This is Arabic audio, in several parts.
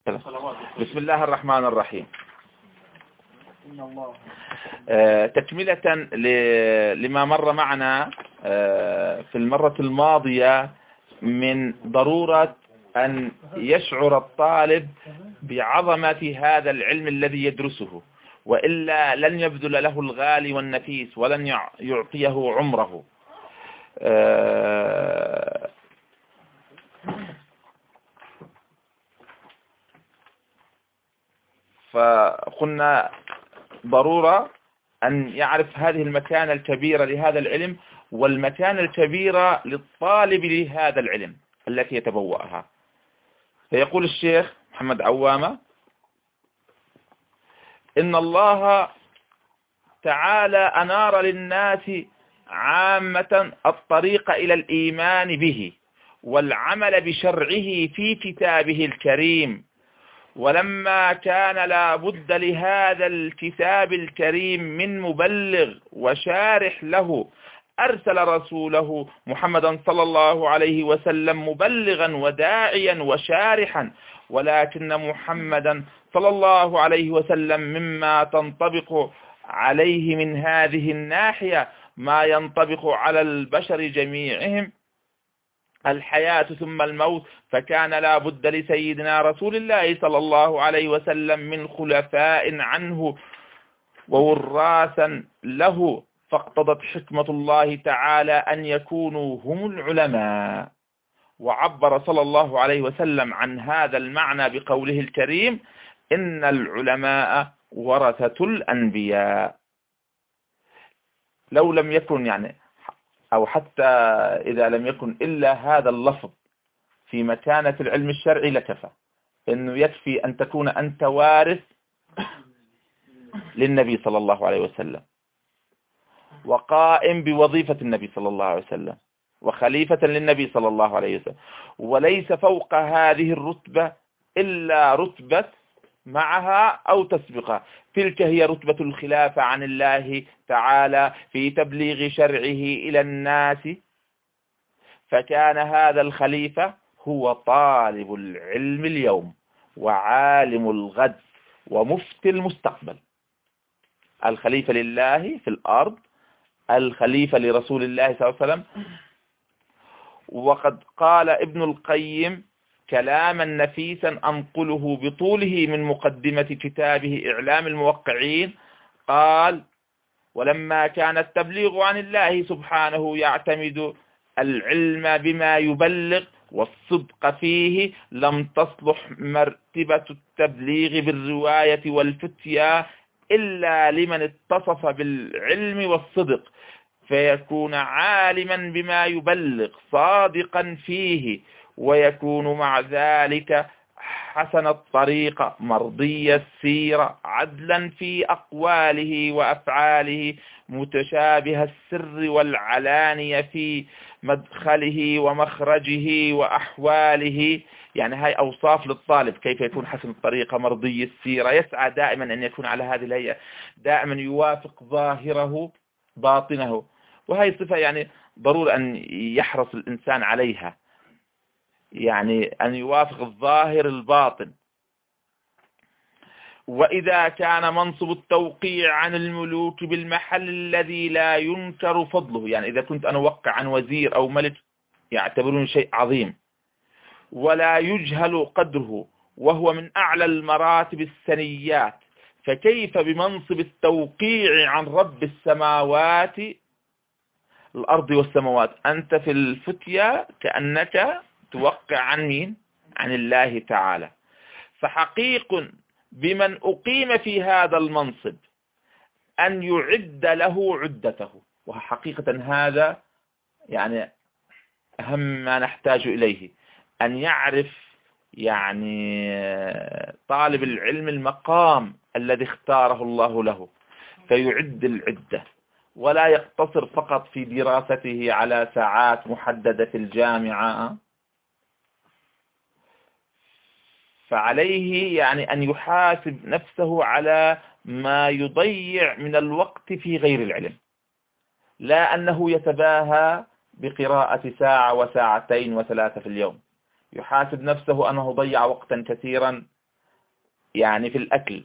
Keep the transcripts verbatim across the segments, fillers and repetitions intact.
بسم الله الرحمن الرحيم. آه تكملة لما مر معنا آه في المرة الماضية من ضرورة أن يشعر الطالب بعظمة هذا العلم الذي يدرسه، وإلا لن يبذل له الغالي والنفيس ولن يعطيه عمره. آه فقلنا ضرورة أن يعرف هذه المكانة الكبيرة لهذا العلم والمكانة الكبيرة للطالب لهذا العلم التي يتبوأها. فيقول الشيخ محمد عوامة: إن الله تعالى أنار للناس عامة الطريق إلى الإيمان به والعمل بشرعه في كتابه الكريم، ولما كان لا بد لهذا الكتاب الكريم من مبلغ وشارح له أرسل رسوله محمدا صلى الله عليه وسلم مبلغا وداعيا وشارحا، ولكن محمدا صلى الله عليه وسلم مما تنطبق عليه من هذه الناحية ما ينطبق على البشر جميعهم، الحياة ثم الموت، فكان لا بد لسيدنا رسول الله صلى الله عليه وسلم من خلفاء عنه ووراثا له، فاقتضت حكمة الله تعالى أن يكونوا هم العلماء. وعبر صلى الله عليه وسلم عن هذا المعنى بقوله الكريم: إن العلماء ورثة الأنبياء. لو لم يكن يعني أو حتى إذا لم يكن إلا هذا اللفظ في مكانة العلم الشرعي لكفى، إنه يكفي أن تكون أنت وارث للنبي صلى الله عليه وسلم وقائم بوظيفة النبي صلى الله عليه وسلم وخليفة للنبي صلى الله عليه وسلم، وليس فوق هذه الرتبة إلا رتبة معها أو تسبقها، تلك هي رتبة الخلافة عن الله تعالى في تبليغ شرعه إلى الناس. فكان هذا الخليفة هو طالب العلم اليوم وعالم الغد ومفتي المستقبل، الخليفة لله في الأرض، الخليفة لرسول الله صلى الله عليه وسلم. وقد قال ابن القيم كلاما نفيسا أنقله بطوله من مقدمة كتابه إعلام الموقعين، قال: ولما كان التبليغ عن الله سبحانه يعتمد العلم بما يبلغ والصدق فيه، لم تصلح مرتبة التبليغ بالرواية والفتية إلا لمن اتصف بالعلم والصدق، فيكون عالما بما يبلغ صادقا فيه، ويكون مع ذلك حسن الطريقة مرضي السيرة عدلا في أقواله وأفعاله متشابه السر والعلانية في مدخله ومخرجه وأحواله. يعني هاي أوصاف للطالب كيف يكون حسن الطريقة مرضي السيرة، يسعى دائما أن يكون على هذه الهيئة، دائما يوافق ظاهره باطنه، وهي صفة يعني ضروري أن يحرص الإنسان عليها، يعني أن يوافق الظاهر الباطن. وإذا كان منصب التوقيع عن الملوك بالمحل الذي لا ينكر فضله، يعني إذا كنت أنا أوقع عن وزير أو ملك يعتبرون شيء عظيم ولا يجهل قدره وهو من أعلى المراتب السنيات، فكيف بمنصب التوقيع عن رب السماوات الأرض والسماوات؟ أنت في الفتية كأنك توقع عن مين؟ عن الله تعالى. فحقيق بمن أقيم في هذا المنصب أن يعد له عدته، وحقيقة هذا يعني أهم ما نحتاج إليه، أن يعرف يعني طالب العلم المقام الذي اختاره الله له، فيعد العدة ولا يقتصر فقط في دراسته على ساعات محددة في الجامعة. فعليه يعني أن يحاسب نفسه على ما يضيع من الوقت في غير العلم، لا أنه يتباهى بقراءة ساعة وساعتين وثلاثة في اليوم، يحاسب نفسه أنه ضيع وقتا كثيرا يعني في الأكل،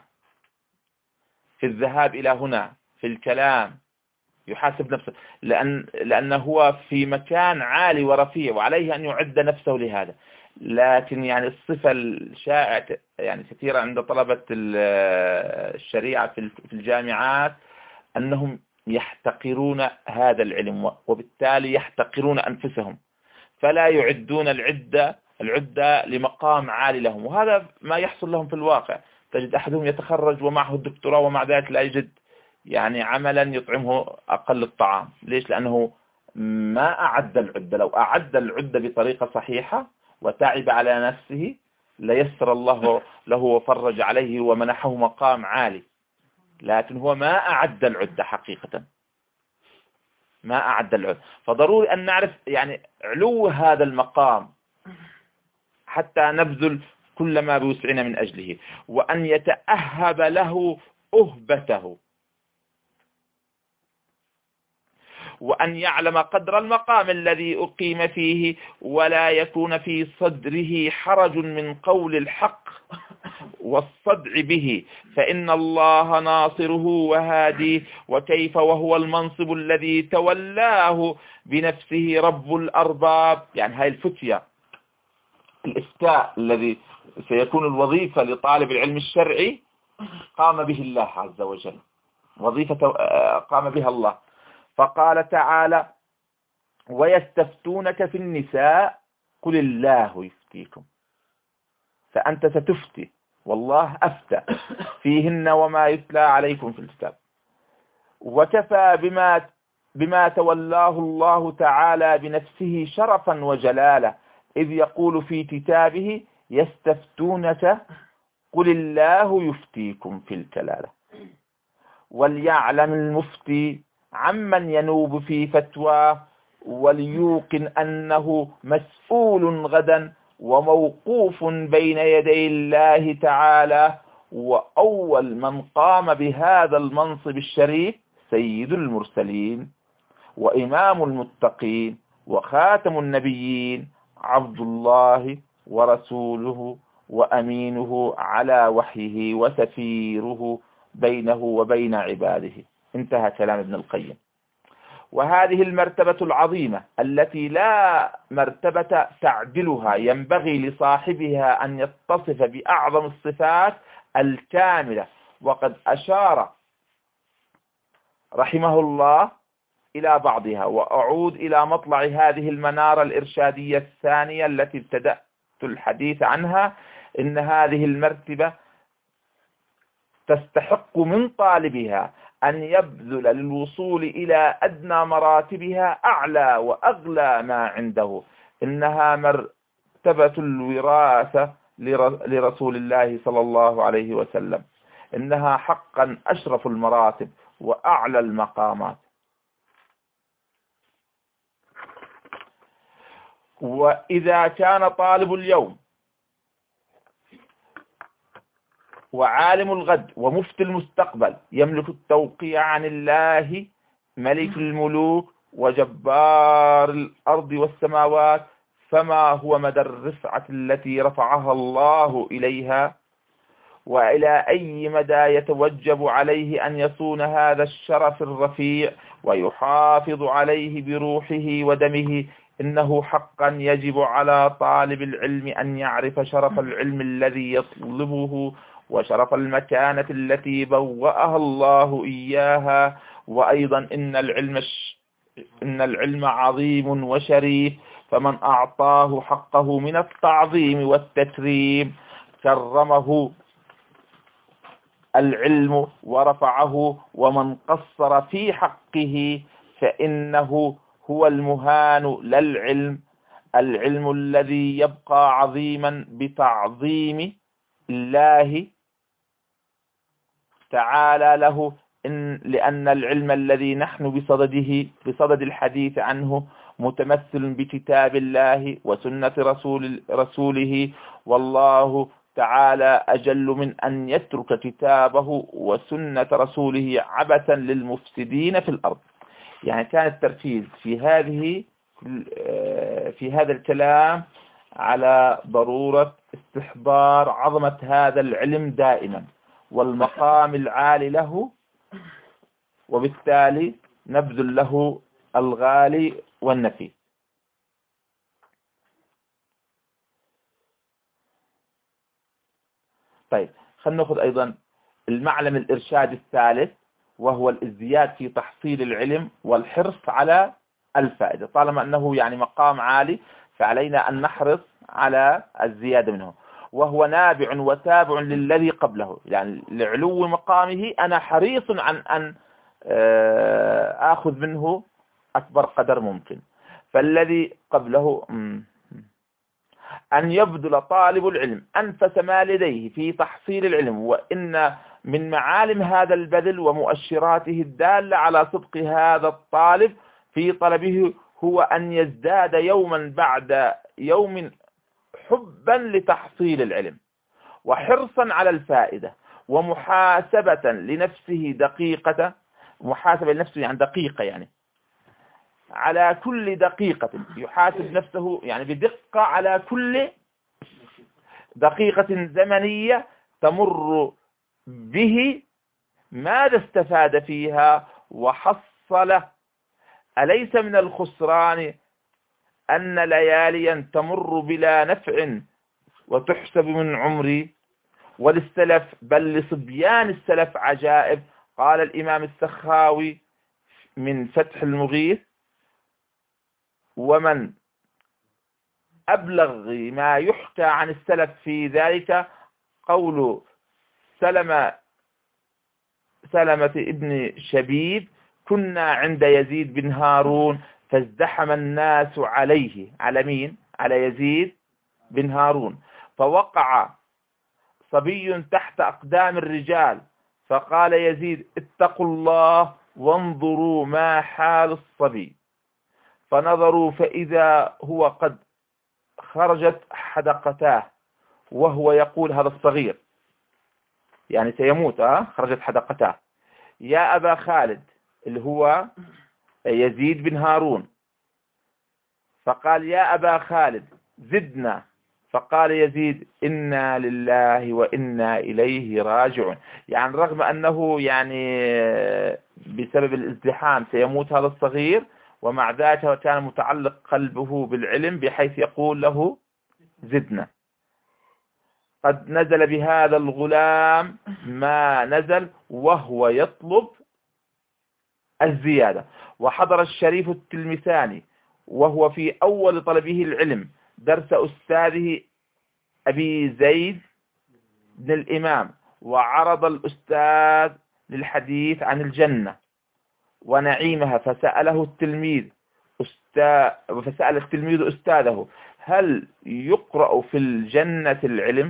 في الذهاب إلى هنا، في الكلام، يحاسب نفسه، لأن لأنه هو في مكان عالي ورفيع وعليه أن يعد نفسه لهذا. لكن يعني الصفة الشائعة يعني كثيرة عند طلبة الشريعة في الجامعات أنهم يحتقرون هذا العلم، وبالتالي يحتقرون أنفسهم، فلا يعدون العدة العدة لمقام عالي لهم، وهذا ما يحصل لهم في الواقع. تجد أحدهم يتخرج ومعه الدكتوراه ومع ذلك لا يجد يعني عملا يطعمه أقل الطعام. ليش؟ لأنه ما أعد العدة. لو أعد العدة بطريقة صحيحة وتعب على نفسه ليسر الله له وفرج عليه ومنحه مقام عالي، لكن هو ما أعد العدة حقيقة، ما أعد العدة. فضروري أن نعرف يعني علو هذا المقام حتى نبذل كل ما بوسعنا من أجله، وأن يتأهب له أهبته، وأن يعلم قدر المقام الذي أقيم فيه، ولا يكون في صدره حرج من قول الحق والصدع به، فإن الله ناصره وهاديه. وكيف وهو المنصب الذي تولاه بنفسه رب الأرباب، يعني هاي الفتية الإفتاء الذي سيكون الوظيفة لطالب العلم الشرعي قام به الله عز وجل، وظيفة قام بها الله. فقال تعالى: ويستفتونك في النساء قل الله يفتيكم. فأنت ستفتي، والله أفتى فيهن وما يتلى عليكم في الكتاب. وكفى بما بما تولاه الله تعالى بنفسه شرفا وجلالا، إذ يقول في كتابه: يستفتونك قل الله يفتيكم في الكلالة. وليعلم المفتي عمن ينوب في فتواه، وليوقن أنه مسؤول غدا وموقوف بين يدي الله تعالى. وأول من قام بهذا المنصب الشريف سيد المرسلين وإمام المتقين وخاتم النبيين، عبد الله ورسوله وأمينه على وحيه وسفيره بينه وبين عباده. انتهى كلام ابن القيم. وهذه المرتبة العظيمة التي لا مرتبة تعدلها، ينبغي لصاحبها أن يتصف بأعظم الصفات الكاملة. وقد أشار رحمه الله إلى بعضها. وأعود إلى مطلع هذه المنارة الإرشادية الثانية التي ابتدأت الحديث عنها. إن هذه المرتبة تستحق من طالبها أن يبذل للوصول إلى أدنى مراتبها أعلى وأغلى ما عنده. إنها مرتبة الوراثة لرسول الله صلى الله عليه وسلم. إنها حقا أشرف المراتب وأعلى المقامات. وإذا كان طالب اليوم وعالم الغد ومفتي المستقبل يملك التوقيع عن الله ملك الملوك وجبار الأرض والسماوات، فما هو مدى الرفعة التي رفعها الله إليها؟ وإلى أي مدى يتوجب عليه أن يصون هذا الشرف الرفيع ويحافظ عليه بروحه ودمه؟ إنه حقا يجب على طالب العلم أن يعرف شرف العلم الذي يطلبه وشرف المكانة التي بوأها الله إياها. وأيضا إن العلم إن العلم عظيم وشريف، فمن أعطاه حقه من التعظيم والتكريم كرمه العلم ورفعه، ومن قصر في حقه فإنه هو المهان للعلم. العلم الذي يبقى عظيما بتعظيم الله تعالى له، إن لأن العلم الذي نحن بصدده بصدد الحديث عنه متمثل بكتاب الله وسنة رسول رسوله، والله تعالى أجل من أن يترك كتابه وسنة رسوله عبثا للمفسدين في الأرض. يعني كان التركيز في هذه في هذا الكلام على ضرورة استحضار عظمة هذا العلم دائما والمقام العالي له، وبالتالي نبذل له الغالي والنفيس. طيب، خلينا نأخذ أيضا المعلم الإرشاد الثالث، وهو الازدياد في تحصيل العلم والحرص على الفائدة. طالما أنه يعني مقام عالي فعلينا أن نحرص على الزيادة منه، وهو نابع وتابع للذي قبله. يعني لعلو مقامه أنا حريص عن أن آخذ منه أكبر قدر ممكن. فالذي قبله أن يبذل طالب العلم أنفس ما لديه في تحصيل العلم، وإن من معالم هذا البذل ومؤشراته الدالة على صدق هذا الطالب في طلبه هو أن يزداد يوما بعد يوم حبا لتحصيل العلم، وحرصا على الفائدة، ومحاسبة لنفسه دقيقة، محاسبة لنفسه يعني دقيقة، يعني على كل دقيقة يحاسب نفسه يعني بدقة على كل دقيقة زمنية تمر به، ماذا استفاد فيها وحصل. أليس من الخسران أن لياليا تمر بلا نفع وتحسب من عمري؟ وللسلف بل لصبيان السلف عجائب. قال الإمام السخاوي من فتح المغيث: ومن أبلغ ما يحكى عن السلف في ذلك قول سلمة سلمة ابن شبيب: كنا عند يزيد بن هارون فازدحم الناس عليه. على مين؟ على يزيد بن هارون. فوقع صبي تحت أقدام الرجال، فقال يزيد: اتقوا الله وانظروا ما حال الصبي. فنظروا فإذا هو قد خرجت حدقتاه، وهو يقول، هذا الصغير يعني سيموت، اه خرجت حدقتاه: يا أبا خالد، اللي هو يزيد بن هارون. فقال: يا أبا خالد زدنا. فقال يزيد: إنا لله وإنا إليه راجعون. يعني رغم أنه يعني بسبب الازدحام سيموت هذا الصغير، ومع ذلك كان متعلق قلبه بالعلم بحيث يقول له: زدنا. قد نزل بهذا الغلام ما نزل وهو يطلب الزيادة. وحضر الشريف التلمساني وهو في أول طلبه العلم درس أستاذه أبي زيد بن الإمام، وعرض الأستاذ للحديث عن الجنة ونعيمها. فسأله التلميذ أستاذ فسأل التلميذ أستاذه: هل يقرأ في الجنة العلم؟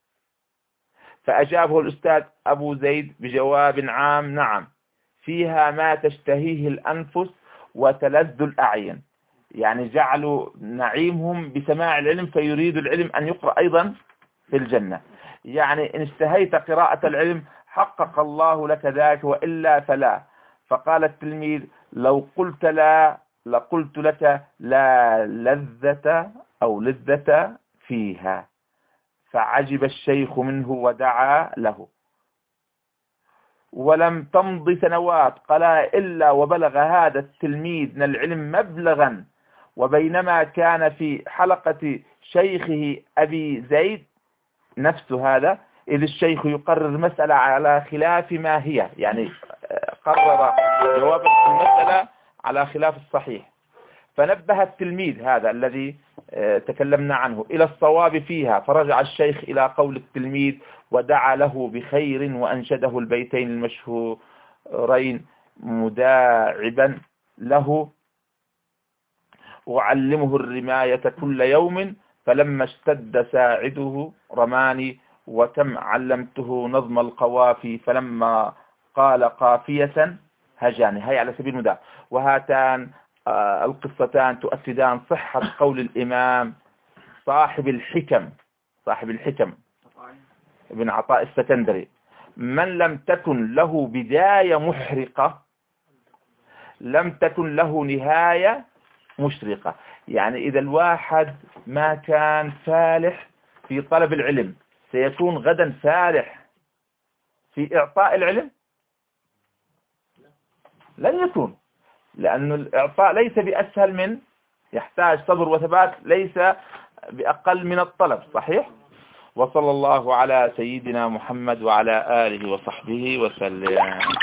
فأجابه الأستاذ أبو زيد بجواب عام: نعم، فيها ما تشتهيه الأنفس وتلذ الأعين. يعني جعلوا نعيمهم بسماع العلم، فيريد العلم أن يقرأ أيضا في الجنة. يعني إن اشتهيت قراءة العلم حقق الله لك ذلك، وإلا فلا. فقال التلميذ: لو قلت لا لقلت لك لا لذة أو لذة فيها. فعجب الشيخ منه ودعا له. ولم تمض سنوات قلائل إلا وبلغ هذا التلميذ من العلم مبلغا، وبينما كان في حلقة شيخه أبي زيد نفس هذا، إذ الشيخ يقرر مسألة على خلاف ما هي، يعني قرر جواب المسألة على خلاف الصحيح. فنبه التلميذ هذا الذي تكلمنا عنه إلى الصواب فيها، فرجع الشيخ إلى قول التلميذ ودعا له بخير، وأنشده البيتين المشهورين مداعبا له: أعلمه الرماية كل يوم، فلما اشتد ساعده رماني، وكم علمته نظم القوافي، فلما قال قافية هجاني. هي على سبيل المداع. وهاتان القصتان تؤكدان صحة قول الإمام صاحب الحكم صاحب الحكم ابن عطاء السكندري: من لم تكن له بداية محرقة لم تكن له نهاية مشرقة. يعني إذا الواحد ما كان فالح في طلب العلم سيكون غدا فارح في إعطاء العلم؟ لن يكون، لأن الإعطاء ليس بأسهل من، يحتاج صبر وثبات، ليس بأقل من الطلب. صحيح؟ وصلى الله على سيدنا محمد وعلى آله وصحبه وسلم.